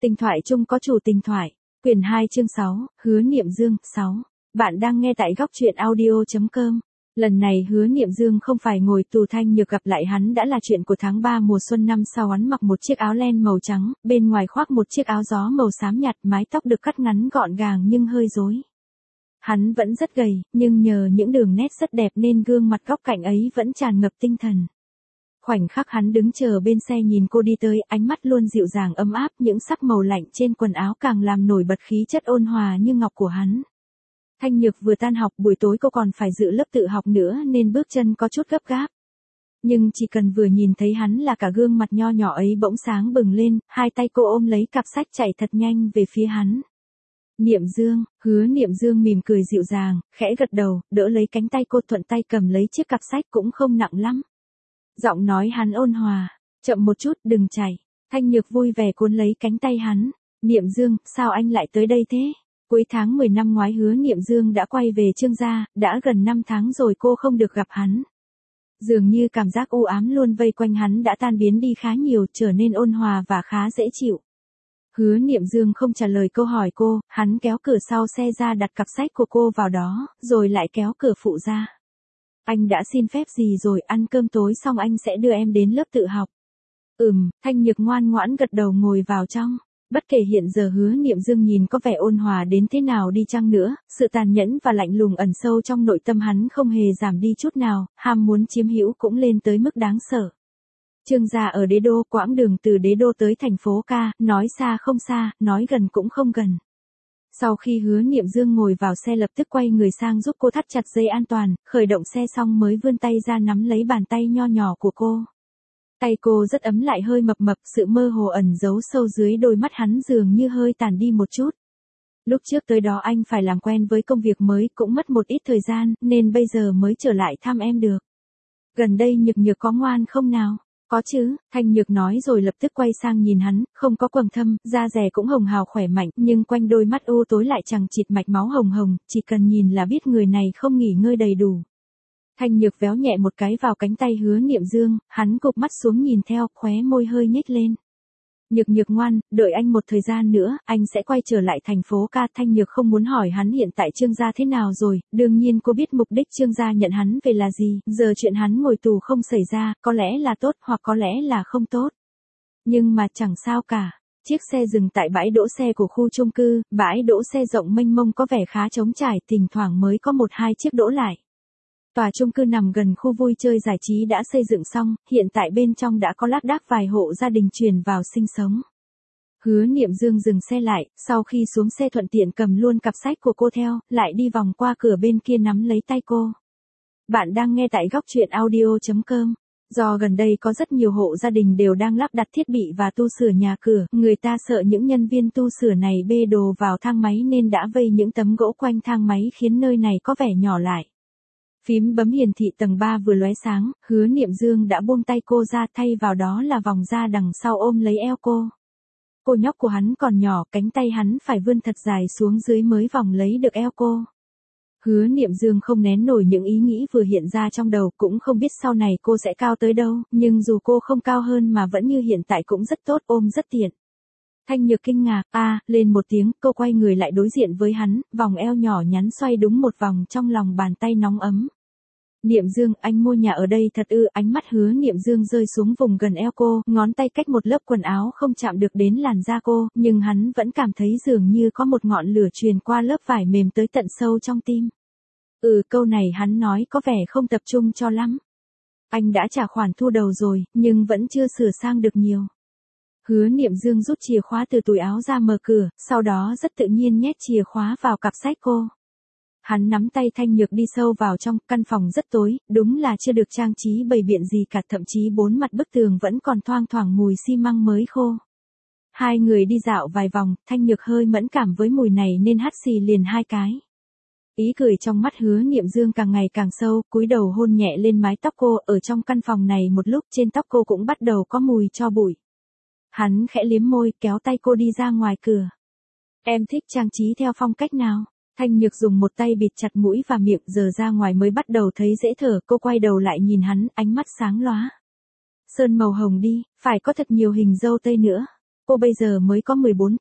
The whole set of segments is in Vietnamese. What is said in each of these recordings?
Tình thoại chung có chủ tình thoại. Quyển 2 chương 6, Hứa Niệm Dương, 6. Bạn đang nghe tại góc truyện audio.com. Lần này Hứa Niệm Dương không phải ngồi tù, Thanh Nhược gặp lại hắn đã là chuyện của tháng 3 mùa xuân năm sau. Hắn mặc một chiếc áo len màu trắng, bên ngoài khoác một chiếc áo gió màu xám nhạt, mái tóc được cắt ngắn gọn gàng nhưng hơi rối. Hắn vẫn rất gầy, nhưng nhờ những đường nét rất đẹp nên gương mặt góc cạnh ấy vẫn tràn ngập tinh thần. Khoảnh khắc hắn đứng chờ bên xe nhìn cô đi tới, ánh mắt luôn dịu dàng ấm áp, những sắc màu lạnh trên quần áo càng làm nổi bật khí chất ôn hòa như ngọc của hắn. Thanh Nhược vừa tan học, buổi tối cô còn phải dự lớp tự học nữa nên bước chân có chút gấp gáp. Nhưng chỉ cần vừa nhìn thấy hắn là cả gương mặt nho nhỏ ấy bỗng sáng bừng lên, hai tay cô ôm lấy cặp sách chạy thật nhanh về phía hắn. Niệm Dương, Hứa Niệm Dương mỉm cười dịu dàng, khẽ gật đầu, đỡ lấy cánh tay cô, thuận tay cầm lấy chiếc cặp sách cũng không nặng lắm. Giọng nói hắn ôn hòa, chậm một chút, đừng chạy. Thanh Nhược vui vẻ cuốn lấy cánh tay hắn. Niệm Dương, sao anh lại tới đây thế? Cuối tháng 10 năm ngoái Hứa Niệm Dương đã quay về Trương gia, đã gần 5 tháng rồi cô không được gặp hắn. Dường như cảm giác u ám luôn vây quanh hắn đã tan biến đi khá nhiều, trở nên ôn hòa và khá dễ chịu. Hứa Niệm Dương không trả lời câu hỏi cô, hắn kéo cửa sau xe ra đặt cặp sách của cô vào đó, rồi lại kéo cửa phụ ra. Anh đã xin phép gì rồi, ăn cơm tối xong anh sẽ đưa em đến lớp tự học. Thanh Nhược ngoan ngoãn gật đầu ngồi vào trong. Bất kể hiện giờ Hứa Niệm Dương nhìn có vẻ ôn hòa đến thế nào đi chăng nữa, sự tàn nhẫn và lạnh lùng ẩn sâu trong nội tâm hắn không hề giảm đi chút nào, ham muốn chiếm hữu cũng lên tới mức đáng sợ. Trương gia ở Đế Đô, quãng đường từ Đế Đô tới thành phố Ca, nói xa không xa, nói gần cũng không gần. Sau khi Hứa Niệm Dương ngồi vào xe lập tức quay người sang giúp cô thắt chặt dây an toàn, khởi động xe xong mới vươn tay ra nắm lấy bàn tay nho nhỏ của cô. Tay cô rất ấm lại hơi mập mập, sự mơ hồ ẩn giấu sâu dưới đôi mắt hắn dường như hơi tàn đi một chút. Lúc trước tới đó anh phải làm quen với công việc mới, cũng mất một ít thời gian, nên bây giờ mới trở lại thăm em được. Gần đây Nhược Nhược có ngoan không nào? Có chứ, Thanh Nhược nói rồi lập tức quay sang nhìn hắn, không có quầng thâm, da dẻ cũng hồng hào khỏe mạnh, nhưng quanh đôi mắt u tối lại chằng chịt mạch máu hồng hồng, chỉ cần nhìn là biết người này không nghỉ ngơi đầy đủ. Thanh Nhược véo nhẹ một cái vào cánh tay Hứa Niệm Dương, hắn cụp mắt xuống nhìn theo, khóe môi hơi nhếch lên. Nhược Nhược ngoan, đợi anh một thời gian nữa, anh sẽ quay trở lại thành phố Ca. Thanh Nhược không muốn hỏi hắn hiện tại Trương gia thế nào rồi, đương nhiên cô biết mục đích Trương gia nhận hắn về là gì, giờ chuyện hắn ngồi tù không xảy ra, có lẽ là tốt hoặc có lẽ là không tốt. Nhưng mà chẳng sao cả. Chiếc xe dừng tại bãi đỗ xe của khu chung cư, bãi đỗ xe rộng mênh mông có vẻ khá trống trải, thỉnh thoảng mới có 1-2 chiếc đỗ lại. Tòa chung cư nằm gần khu vui chơi giải trí đã xây dựng xong, hiện tại bên trong đã có lác đác vài hộ gia đình chuyển vào sinh sống. Hứa Niệm Dương dừng xe lại, sau khi xuống xe thuận tiện cầm luôn cặp sách của cô theo, lại đi vòng qua cửa bên kia nắm lấy tay cô. Bạn đang nghe tại góc truyện audio.com. Do gần đây có rất nhiều hộ gia đình đều đang lắp đặt thiết bị và tu sửa nhà cửa, người ta sợ những nhân viên tu sửa này bê đồ vào thang máy nên đã vây những tấm gỗ quanh thang máy khiến nơi này có vẻ nhỏ lại. Phím bấm hiển thị tầng 3 vừa lóe sáng, Hứa Niệm Dương đã buông tay cô ra, thay vào đó là vòng da đằng sau ôm lấy eo cô. Cô nhóc của hắn còn nhỏ, cánh tay hắn phải vươn thật dài xuống dưới mới vòng lấy được eo cô. Hứa Niệm Dương không nén nổi những ý nghĩ vừa hiện ra trong đầu, cũng không biết sau này cô sẽ cao tới đâu, nhưng dù cô không cao hơn mà vẫn như hiện tại cũng rất tốt, ôm rất tiện. Thanh Nhược kinh ngạc, lên một tiếng, cô quay người lại đối diện với hắn, vòng eo nhỏ nhắn xoay đúng một vòng trong lòng bàn tay nóng ấm. Niệm Dương, anh mua nhà ở đây thật ư? Ánh mắt Hứa Niệm Dương rơi xuống vùng gần eo cô, ngón tay cách một lớp quần áo không chạm được đến làn da cô, nhưng hắn vẫn cảm thấy dường như có một ngọn lửa truyền qua lớp vải mềm tới tận sâu trong tim. Câu này hắn nói có vẻ không tập trung cho lắm. Anh đã trả khoản thu đầu rồi, nhưng vẫn chưa sửa sang được nhiều. Hứa Niệm Dương rút chìa khóa từ túi áo ra mở cửa, sau đó rất tự nhiên nhét chìa khóa vào cặp sách cô. Hắn nắm tay Thanh Nhược đi sâu vào trong, căn phòng rất tối, đúng là chưa được trang trí bày biện gì cả, thậm chí 4 mặt bức tường vẫn còn thoang thoảng mùi xi măng mới khô. Hai người đi dạo vài vòng, Thanh Nhược hơi mẫn cảm với mùi này nên hắt xì liền 2 cái. Ý cười trong mắt Hứa Niệm Dương càng ngày càng sâu, cúi đầu hôn nhẹ lên mái tóc cô, ở trong căn phòng này một lúc trên tóc cô cũng bắt đầu có mùi tro bụi. Hắn khẽ liếm môi, kéo tay cô đi ra ngoài cửa. Em thích trang trí theo phong cách nào? Thanh Nhược dùng một tay bịt chặt mũi và miệng, giờ ra ngoài mới bắt đầu thấy dễ thở, cô quay đầu lại nhìn hắn, ánh mắt sáng lóa. Sơn màu hồng đi, phải có thật nhiều hình dâu tây nữa. Cô bây giờ mới có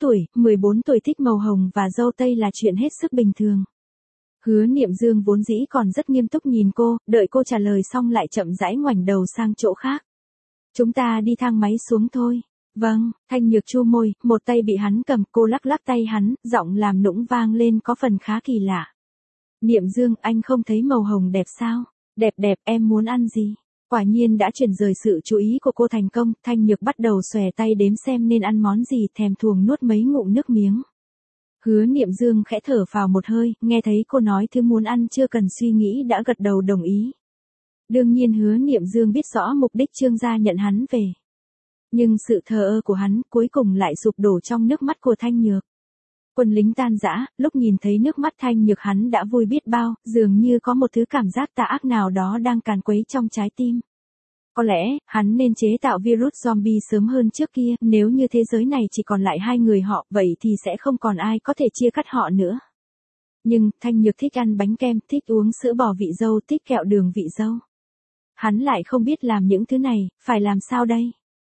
14 tuổi thích màu hồng và dâu tây là chuyện hết sức bình thường. Hứa Niệm Dương vốn dĩ còn rất nghiêm túc nhìn cô, đợi cô trả lời xong lại chậm rãi ngoảnh đầu sang chỗ khác. Chúng ta đi thang máy xuống thôi. Vâng, Thanh Nhược chu môi, một tay bị hắn cầm, cô lắc lắc tay hắn, giọng làm nũng vang lên có phần khá kỳ lạ. Niệm Dương, anh không thấy màu hồng đẹp sao? Đẹp đẹp, em muốn ăn gì? Quả nhiên đã chuyển rời sự chú ý của cô thành công, Thanh Nhược bắt đầu xòe tay đếm xem nên ăn món gì, thèm thuồng nuốt mấy ngụm nước miếng. Hứa Niệm Dương khẽ thở phào một hơi, nghe thấy cô nói thứ muốn ăn chưa cần suy nghĩ đã gật đầu đồng ý. Đương nhiên Hứa Niệm Dương biết rõ mục đích Trương gia nhận hắn về. Nhưng sự thờ ơ của hắn cuối cùng lại sụp đổ trong nước mắt của Thanh Nhược. Quân lính tan rã, lúc nhìn thấy nước mắt Thanh Nhược hắn đã vui biết bao, dường như có một thứ cảm giác tà ác nào đó đang càn quấy trong trái tim. Có lẽ, hắn nên chế tạo virus zombie sớm hơn trước kia, nếu như thế giới này chỉ còn lại hai người họ, vậy thì sẽ không còn ai có thể chia cắt họ nữa. Nhưng, Thanh Nhược thích ăn bánh kem, thích uống sữa bò vị dâu, thích kẹo đường vị dâu. Hắn lại không biết làm những thứ này, phải làm sao đây?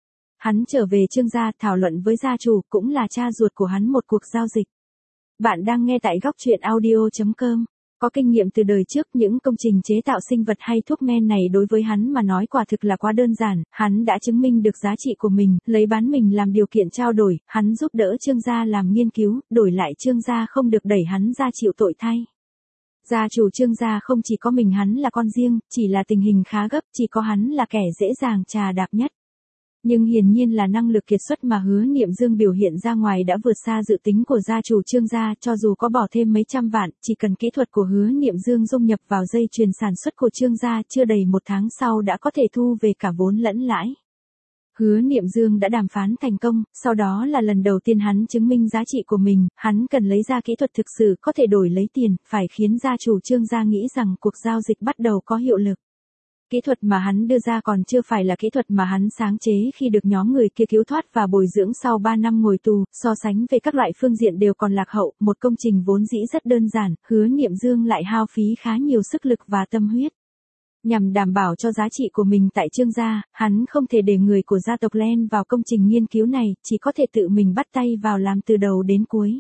Hắn trở về Trương gia thảo luận với gia chủ, cũng là cha ruột của hắn một cuộc giao dịch. Bạn đang nghe tại góc truyện audio.com. Có kinh nghiệm từ đời trước, những công trình chế tạo sinh vật hay thuốc men này đối với hắn mà nói quả thực là quá đơn giản, hắn đã chứng minh được giá trị của mình, lấy bán mình làm điều kiện trao đổi, hắn giúp đỡ Trương gia làm nghiên cứu, đổi lại Trương gia không được đẩy hắn ra chịu tội thay. Gia chủ Trương gia không chỉ có mình hắn là con riêng, chỉ là tình hình khá gấp, chỉ có hắn là kẻ dễ dàng trà đạp nhất. Nhưng hiển nhiên là năng lực kiệt xuất mà Hứa Niệm Dương biểu hiện ra ngoài đã vượt xa dự tính của gia chủ Trương gia, cho dù có bỏ thêm mấy trăm vạn, chỉ cần kỹ thuật của Hứa Niệm Dương dung nhập vào dây chuyền sản xuất của Trương gia, chưa đầy một tháng sau đã có thể thu về cả vốn lẫn lãi. Hứa Niệm Dương đã đàm phán thành công, sau đó là lần đầu tiên hắn chứng minh giá trị của mình, hắn cần lấy ra kỹ thuật thực sự có thể đổi lấy tiền, phải khiến gia chủ Trương gia nghĩ rằng cuộc giao dịch bắt đầu có hiệu lực. Kỹ thuật mà hắn đưa ra còn chưa phải là kỹ thuật mà hắn sáng chế khi được nhóm người kia cứu thoát và bồi dưỡng sau 3 năm ngồi tù, so sánh về các loại phương diện đều còn lạc hậu, một công trình vốn dĩ rất đơn giản, Hứa Niệm Dương lại hao phí khá nhiều sức lực và tâm huyết. Nhằm đảm bảo cho giá trị của mình tại Trương gia, hắn không thể để người của gia tộc len vào công trình nghiên cứu này, chỉ có thể tự mình bắt tay vào làm từ đầu đến cuối.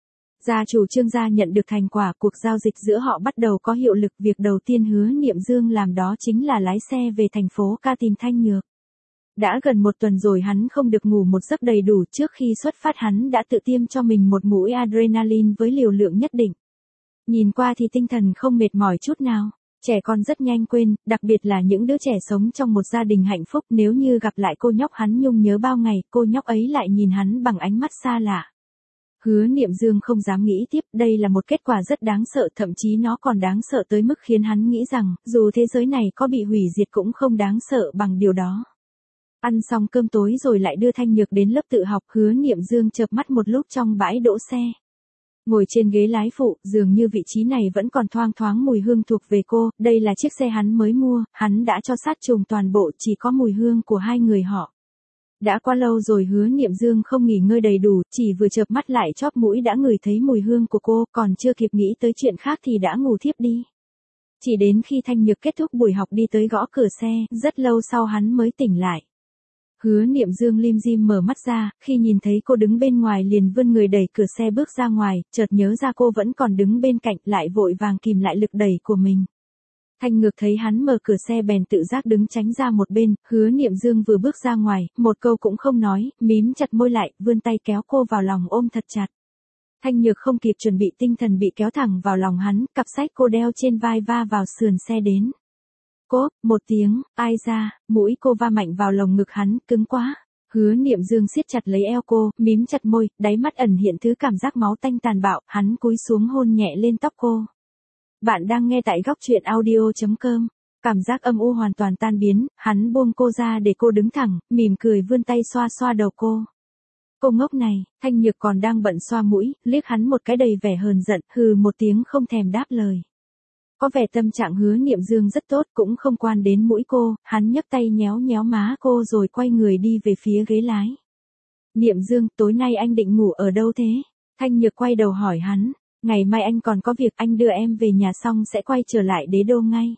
Gia chủ Trương gia nhận được thành quả, cuộc giao dịch giữa họ bắt đầu có hiệu lực, việc đầu tiên Hứa Niệm Dương làm đó chính là lái xe về thành phố ca tìm Thanh Nhược. Đã gần một tuần rồi hắn không được ngủ một giấc đầy đủ, trước khi xuất phát hắn đã tự tiêm cho mình một mũi adrenaline với liều lượng nhất định. Nhìn qua thì tinh thần không mệt mỏi chút nào. Trẻ con rất nhanh quên, đặc biệt là những đứa trẻ sống trong một gia đình hạnh phúc, nếu như gặp lại cô nhóc hắn nhung nhớ bao ngày, cô nhóc ấy lại nhìn hắn bằng ánh mắt xa lạ. Hứa Niệm Dương không dám nghĩ tiếp, đây là một kết quả rất đáng sợ, thậm chí nó còn đáng sợ tới mức khiến hắn nghĩ rằng, dù thế giới này có bị hủy diệt cũng không đáng sợ bằng điều đó. Ăn xong cơm tối rồi lại đưa Thanh Nhược đến lớp tự học, Hứa Niệm Dương chợp mắt một lúc trong bãi đỗ xe. Ngồi trên ghế lái phụ, dường như vị trí này vẫn còn thoang thoáng mùi hương thuộc về cô, đây là chiếc xe hắn mới mua, hắn đã cho sát trùng toàn bộ, chỉ có mùi hương của hai người họ. Đã qua lâu rồi Hứa Niệm Dương không nghỉ ngơi đầy đủ, chỉ vừa chợp mắt lại chóp mũi đã ngửi thấy mùi hương của cô, còn chưa kịp nghĩ tới chuyện khác thì đã ngủ thiếp đi. Chỉ đến khi Thanh Nhược kết thúc buổi học đi tới gõ cửa xe, rất lâu sau hắn mới tỉnh lại. Hứa Niệm Dương lim dim mở mắt ra, khi nhìn thấy cô đứng bên ngoài liền vươn người đẩy cửa xe bước ra ngoài, chợt nhớ ra cô vẫn còn đứng bên cạnh, lại vội vàng kìm lại lực đẩy của mình. Thanh Nhược thấy hắn mở cửa xe bèn tự giác đứng tránh ra một bên, Hứa Niệm Dương vừa bước ra ngoài, một câu cũng không nói, mím chặt môi lại, vươn tay kéo cô vào lòng ôm thật chặt. Thanh Nhược không kịp chuẩn bị, tinh thần bị kéo thẳng vào lòng hắn, cặp sách cô đeo trên vai va vào sườn xe đến. Cốp, một tiếng, ai ra, mũi cô va mạnh vào lồng ngực hắn, cứng quá. Hứa Niệm Dương siết chặt lấy eo cô, mím chặt môi, đáy mắt ẩn hiện thứ cảm giác máu tanh tàn bạo, hắn cúi xuống hôn nhẹ lên tóc cô. Bạn đang nghe tại góc truyện audio.com. Cảm giác âm u hoàn toàn tan biến, hắn buông cô ra để cô đứng thẳng, mỉm cười vươn tay xoa xoa đầu cô. Cô ngốc này, Thanh Nhược còn đang bận xoa mũi, liếc hắn một cái đầy vẻ hờn giận, hừ một tiếng không thèm đáp lời. Có vẻ tâm trạng Hứa Niệm Dương rất tốt, cũng không quan đến mũi cô, hắn nhấc tay nhéo nhéo má cô rồi quay người đi về phía ghế lái. Niệm Dương, tối nay anh định ngủ ở đâu thế? Thanh Nhược quay đầu hỏi hắn, ngày mai anh còn có việc, anh đưa em về nhà xong sẽ quay trở lại Đế Đô ngay.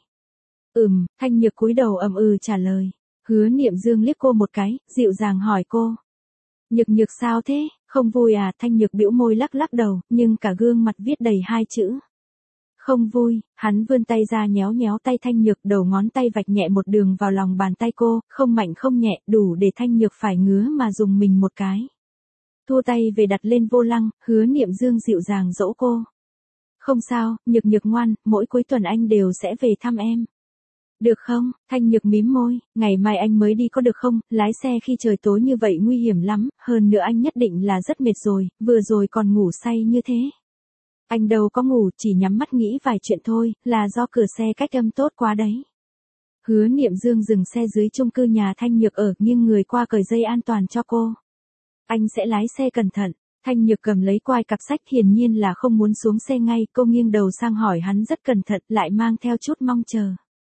Thanh Nhược cúi đầu trả lời. Hứa Niệm Dương liếc cô một cái, dịu dàng hỏi cô. Nhược nhược sao thế, không vui à? Thanh Nhược bĩu môi lắc lắc đầu, nhưng cả gương mặt viết đầy hai chữ. Không vui. Hắn vươn tay ra nhéo nhéo tay Thanh Nhược, đầu ngón tay vạch nhẹ một đường vào lòng bàn tay cô, không mạnh không nhẹ, đủ để Thanh Nhược phải ngứa mà dùng mình một cái. Thua tay về đặt lên vô lăng, Hứa Niệm Dương dịu dàng dỗ cô. Không sao, Nhược nhược ngoan, mỗi cuối tuần anh đều sẽ về thăm em. Được không? Thanh Nhược mím môi, ngày mai anh mới đi có được không? Lái xe khi trời tối như vậy nguy hiểm lắm, hơn nữa anh nhất định là rất mệt rồi, vừa rồi còn ngủ say như thế. Anh đâu có ngủ, chỉ nhắm mắt nghĩ vài chuyện thôi, là do cửa xe cách âm tốt quá đấy. Hứa Niệm Dương dừng xe dưới chung cư nhà Thanh Nhược ở, nghiêng người qua cởi dây an toàn cho cô. Anh sẽ lái xe cẩn thận. Thanh Nhược cầm lấy quai cặp sách, hiển nhiên là không muốn xuống xe ngay, cô nghiêng đầu sang hỏi hắn rất cẩn thận, lại mang theo chút mong chờ.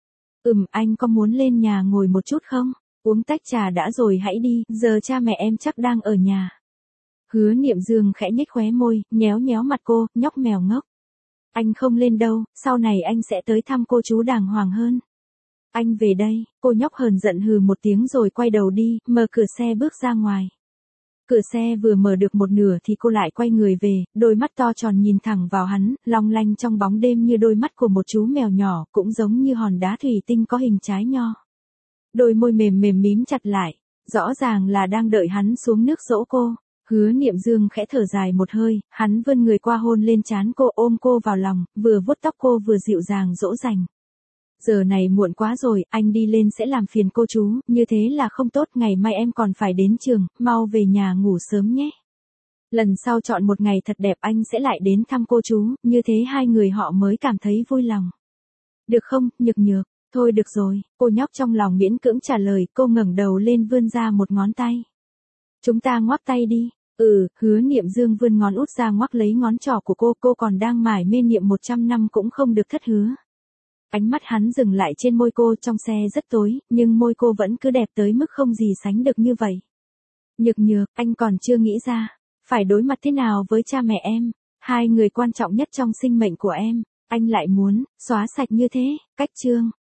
Anh có muốn lên nhà ngồi một chút không? Uống tách trà đã rồi hãy đi, giờ cha mẹ em chắc đang ở nhà. Hứa Niệm Dương khẽ nhếch khóe môi, nhéo nhéo mặt cô, nhóc mèo ngốc. Anh không lên đâu, sau này anh sẽ tới thăm cô chú đàng hoàng hơn. Anh về đây, cô nhóc hờn giận hừ một tiếng rồi quay đầu đi, mở cửa xe bước ra ngoài. Cửa xe vừa mở được một nửa thì cô lại quay người về, đôi mắt to tròn nhìn thẳng vào hắn, long lanh trong bóng đêm như đôi mắt của một chú mèo nhỏ, cũng giống như hòn đá thủy tinh có hình trái nho. Đôi môi mềm mềm mím chặt lại, rõ ràng là đang đợi hắn xuống nước dỗ cô. Hứa Niệm Dương khẽ thở dài một hơi, hắn vươn người qua hôn lên trán cô, ôm cô vào lòng, vừa vuốt tóc cô vừa dịu dàng dỗ dành. Giờ này muộn quá rồi, anh đi lên sẽ làm phiền cô chú, như thế là không tốt, ngày mai em còn phải đến trường, mau về nhà ngủ sớm nhé. Lần sau chọn một ngày thật đẹp anh sẽ lại đến thăm cô chú, như thế hai người họ mới cảm thấy vui lòng. Được không, Nhược nhược? Thôi được rồi, cô nhóc trong lòng miễn cưỡng trả lời, cô ngẩng đầu lên vươn ra một ngón tay. Chúng ta ngoắc tay đi. Hứa Niệm Dương vươn ngón út ra ngoắc lấy ngón trỏ của cô còn đang mải mê niệm 100 năm cũng không được thất hứa. Ánh mắt hắn dừng lại trên môi cô, trong xe rất tối, nhưng môi cô vẫn cứ đẹp tới mức không gì sánh được như vậy. Nhược nhược, anh còn chưa nghĩ ra, phải đối mặt thế nào với cha mẹ em, hai người quan trọng nhất trong sinh mệnh của em, anh lại muốn xóa sạch như thế. Cách chương